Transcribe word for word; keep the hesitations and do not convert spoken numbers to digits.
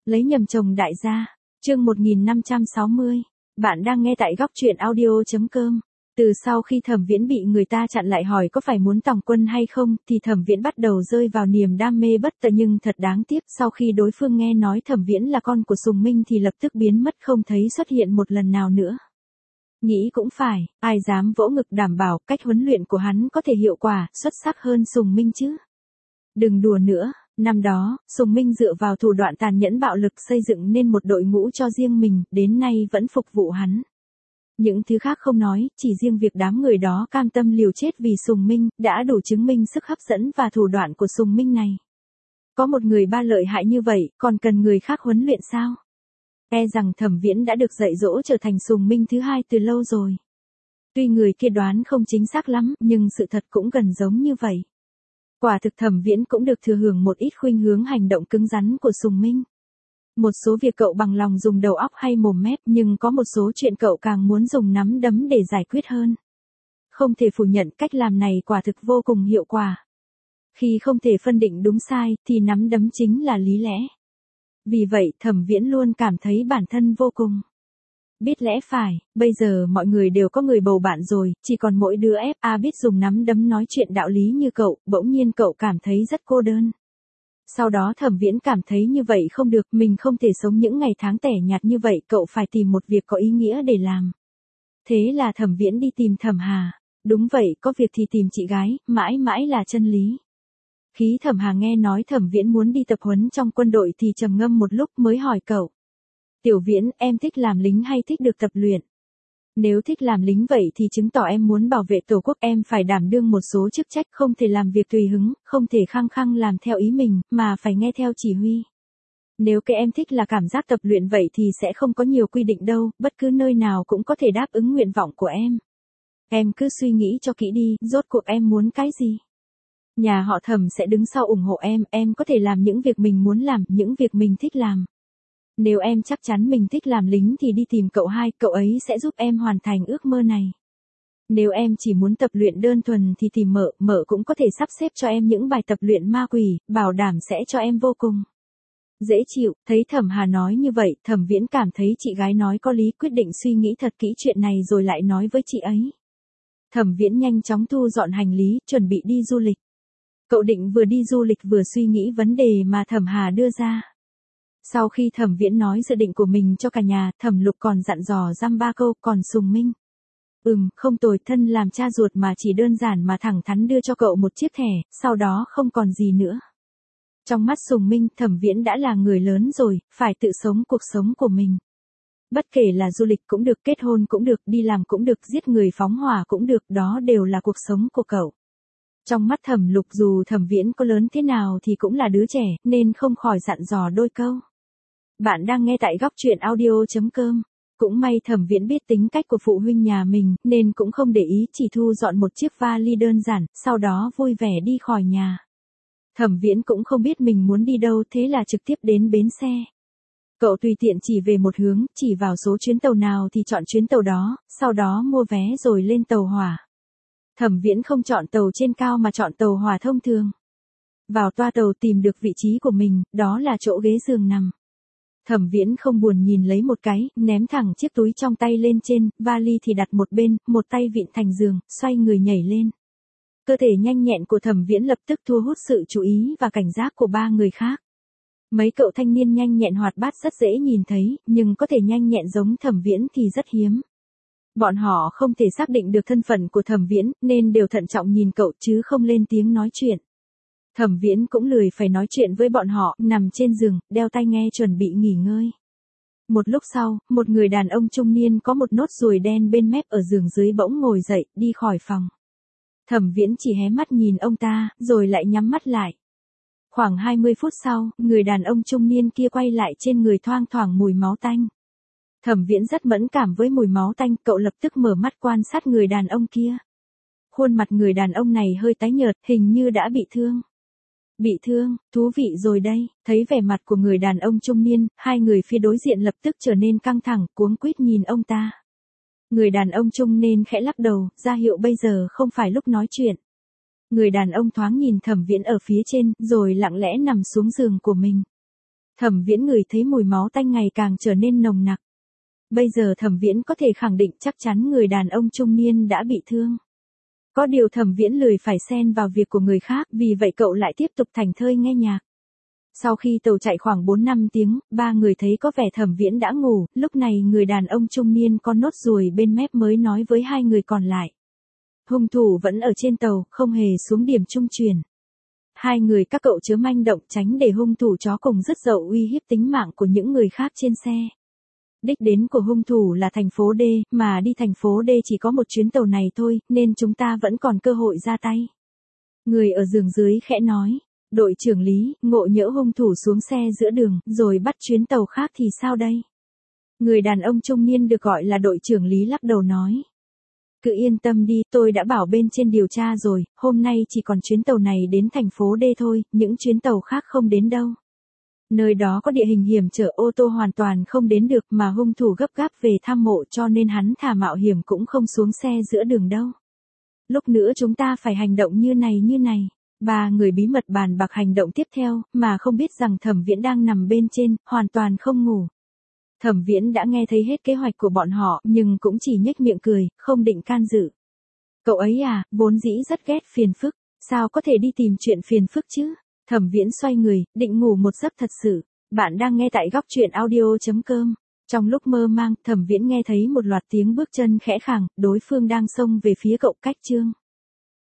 Lấy nhầm chồng đại gia. Chương một nghìn năm trăm sáu mươi. Bạn đang nghe tại góc truyện audio chấm com. Từ sau khi Thẩm Viễn bị người ta chặn lại hỏi có phải muốn tòng quân hay không, thì Thẩm Viễn bắt đầu rơi vào niềm đam mê bất tận, nhưng thật đáng tiếc, sau khi đối phương nghe nói Thẩm Viễn là con của Sùng Minh thì lập tức biến mất không thấy xuất hiện một lần nào nữa. Nghĩ cũng phải, ai dám vỗ ngực đảm bảo cách huấn luyện của hắn có thể hiệu quả, xuất sắc hơn Sùng Minh chứ. Đừng đùa nữa, năm đó, Sùng Minh dựa vào thủ đoạn tàn nhẫn bạo lực xây dựng nên một đội ngũ cho riêng mình, đến nay vẫn phục vụ hắn. Những thứ khác không nói, chỉ riêng việc đám người đó cam tâm liều chết vì Sùng Minh, đã đủ chứng minh sức hấp dẫn và thủ đoạn của Sùng Minh này. Có một người ba lợi hại như vậy, còn cần người khác huấn luyện sao? E rằng Thẩm Viễn đã được dạy dỗ trở thành Sùng Minh thứ hai từ lâu rồi. Tuy người kia đoán không chính xác lắm, nhưng sự thật cũng gần giống như vậy. Quả thực Thẩm Viễn cũng được thừa hưởng một ít khuynh hướng hành động cứng rắn của Sùng Minh. Một số việc cậu bằng lòng dùng đầu óc hay mồm mép, nhưng có một số chuyện cậu càng muốn dùng nắm đấm để giải quyết hơn. Không thể phủ nhận cách làm này quả thực vô cùng hiệu quả. Khi không thể phân định đúng sai, thì nắm đấm chính là lý lẽ. Vì vậy, Thẩm Viễn luôn cảm thấy bản thân vô cùng biết lẽ phải. Bây giờ mọi người đều có người bầu bạn rồi, chỉ còn mỗi đứa ép a biết dùng nắm đấm nói chuyện đạo lý như cậu, bỗng nhiên cậu cảm thấy rất cô đơn. Sau đó Thẩm Viễn cảm thấy như vậy không được, mình không thể sống những ngày tháng tẻ nhạt như vậy, cậu phải tìm một việc có ý nghĩa để làm. Thế là Thẩm Viễn đi tìm Thẩm Hà. Đúng vậy, có việc thì tìm chị gái, mãi mãi là chân lý. Khi Thẩm Hà nghe nói Thẩm Viễn muốn đi tập huấn trong quân đội thì trầm ngâm một lúc mới hỏi cậu. Tiểu Viễn, em thích làm lính hay thích được tập luyện? Nếu thích làm lính vậy thì chứng tỏ em muốn bảo vệ tổ quốc, em phải đảm đương một số chức trách, không thể làm việc tùy hứng, không thể khăng khăng làm theo ý mình, mà phải nghe theo chỉ huy. Nếu cái em thích là cảm giác tập luyện vậy thì sẽ không có nhiều quy định đâu, bất cứ nơi nào cũng có thể đáp ứng nguyện vọng của em. Em cứ suy nghĩ cho kỹ đi, rốt cuộc em muốn cái gì? Nhà họ Thẩm sẽ đứng sau ủng hộ em, em có thể làm những việc mình muốn làm, những việc mình thích làm. Nếu em chắc chắn mình thích làm lính thì đi tìm cậu hai, cậu ấy sẽ giúp em hoàn thành ước mơ này. Nếu em chỉ muốn tập luyện đơn thuần thì tìm mợ, mợ cũng có thể sắp xếp cho em những bài tập luyện ma quỷ, bảo đảm sẽ cho em vô cùng dễ chịu. Thấy Thẩm Hà nói như vậy, Thẩm Viễn cảm thấy chị gái nói có lý, quyết định suy nghĩ thật kỹ chuyện này rồi lại nói với chị ấy. Thẩm Viễn nhanh chóng thu dọn hành lý, chuẩn bị đi du lịch. Cậu định vừa đi du lịch vừa suy nghĩ vấn đề mà Thẩm Hà đưa ra. Sau khi Thẩm Viễn nói dự định của mình cho cả nhà, Thẩm Lục còn dặn dò dăm ba câu, còn Sùng Minh. Ừm, không tồi, thân làm cha ruột mà chỉ đơn giản mà thẳng thắn đưa cho cậu một chiếc thẻ, sau đó không còn gì nữa. Trong mắt Sùng Minh, Thẩm Viễn đã là người lớn rồi, phải tự sống cuộc sống của mình. Bất kể là du lịch cũng được, kết hôn cũng được, đi làm cũng được, giết người phóng hỏa cũng được, đó đều là cuộc sống của cậu. Trong mắt Thẩm Lục dù Thẩm Viễn có lớn thế nào thì cũng là đứa trẻ, nên không khỏi dặn dò đôi câu. Bạn đang nghe tại góc truyện audio chấm com. Cũng may Thẩm Viễn biết tính cách của phụ huynh nhà mình, nên cũng không để ý, chỉ thu dọn một chiếc vali đơn giản, sau đó vui vẻ đi khỏi nhà. Thẩm Viễn cũng không biết mình muốn đi đâu, thế là trực tiếp đến bến xe. Cậu tùy tiện chỉ về một hướng, chỉ vào số chuyến tàu nào thì chọn chuyến tàu đó, sau đó mua vé rồi lên tàu hỏa. Thẩm Viễn không chọn tàu trên cao mà chọn tàu hỏa thông thường. Vào toa tàu tìm được vị trí của mình, đó là chỗ ghế giường nằm. Thẩm Viễn không buồn nhìn lấy một cái, ném thẳng chiếc túi trong tay lên trên, vali thì đặt một bên, một tay vịn thành giường, xoay người nhảy lên. Cơ thể nhanh nhẹn của Thẩm Viễn lập tức thu hút sự chú ý và cảnh giác của ba người khác. Mấy cậu thanh niên nhanh nhẹn hoạt bát rất dễ nhìn thấy, nhưng có thể nhanh nhẹn giống Thẩm Viễn thì rất hiếm. Bọn họ không thể xác định được thân phận của Thẩm Viễn, nên đều thận trọng nhìn cậu chứ không lên tiếng nói chuyện. Thẩm Viễn cũng lười phải nói chuyện với bọn họ, nằm trên giường, đeo tai nghe chuẩn bị nghỉ ngơi. Một lúc sau, một người đàn ông trung niên có một nốt ruồi đen bên mép ở giường dưới bỗng ngồi dậy, đi khỏi phòng. Thẩm Viễn chỉ hé mắt nhìn ông ta, rồi lại nhắm mắt lại. Khoảng hai mươi phút sau, người đàn ông trung niên kia quay lại, trên người thoang thoảng mùi máu tanh. Thẩm Viễn rất mẫn cảm với mùi máu tanh, cậu lập tức mở mắt quan sát người đàn ông kia. Khuôn mặt người đàn ông này hơi tái nhợt, hình như đã bị thương. Bị thương, thú vị rồi đây. Thấy vẻ mặt của người đàn ông trung niên, hai người phía đối diện lập tức trở nên căng thẳng, cuống quýt nhìn ông ta. Người đàn ông trung niên khẽ lắc đầu, ra hiệu bây giờ không phải lúc nói chuyện. Người đàn ông thoáng nhìn Thẩm Viễn ở phía trên, rồi lặng lẽ nằm xuống giường của mình. Thẩm Viễn ngửi thấy mùi máu tanh ngày càng trở nên nồng nặc. Bây giờ Thẩm Viễn có thể khẳng định chắc chắn người đàn ông trung niên đã bị thương. Có điều Thẩm Viễn lười phải xen vào việc của người khác, vì vậy cậu lại tiếp tục thảnh thơi nghe nhạc. Sau khi tàu chạy khoảng bốn năm tiếng, ba người thấy có vẻ Thẩm Viễn đã ngủ, lúc này người đàn ông trung niên con nốt ruồi bên mép mới nói với hai người còn lại. Hung thủ vẫn ở trên tàu, không hề xuống điểm trung chuyển. Hai người các cậu chớ manh động, tránh để hung thủ chó cùng rứt dậu uy hiếp tính mạng của những người khác trên xe. Đích đến của hung thủ là thành phố D, mà đi thành phố D chỉ có một chuyến tàu này thôi, nên chúng ta vẫn còn cơ hội ra tay. Người ở giường dưới khẽ nói. Đội trưởng Lý, ngộ nhỡ hung thủ xuống xe giữa đường, rồi bắt chuyến tàu khác thì sao đây? Người đàn ông trung niên được gọi là đội trưởng Lý lắc đầu nói. Cứ yên tâm đi, tôi đã bảo bên trên điều tra rồi, hôm nay chỉ còn chuyến tàu này đến thành phố D thôi, những chuyến tàu khác không đến đâu. Nơi đó có địa hình hiểm trở, ô tô hoàn toàn không đến được, mà hung thủ gấp gáp về thăm mộ cho nên hắn thà mạo hiểm cũng không xuống xe giữa đường đâu. Lúc nữa chúng ta phải hành động như này như này. Ba người bí mật bàn bạc hành động tiếp theo, mà không biết rằng Thẩm Viễn đang nằm bên trên, hoàn toàn không ngủ. Thẩm Viễn đã nghe thấy hết kế hoạch của bọn họ, nhưng cũng chỉ nhếch miệng cười, không định can dự. Cậu ấy à, vốn dĩ rất ghét phiền phức, sao có thể đi tìm chuyện phiền phức chứ? Thẩm Viễn xoay người, định ngủ một giấc thật sự. Bạn đang nghe tại góc truyện audio chấm com. Trong lúc mơ mang, Thẩm Viễn nghe thấy một loạt tiếng bước chân khẽ khàng, đối phương đang xông về phía cậu. Cách chương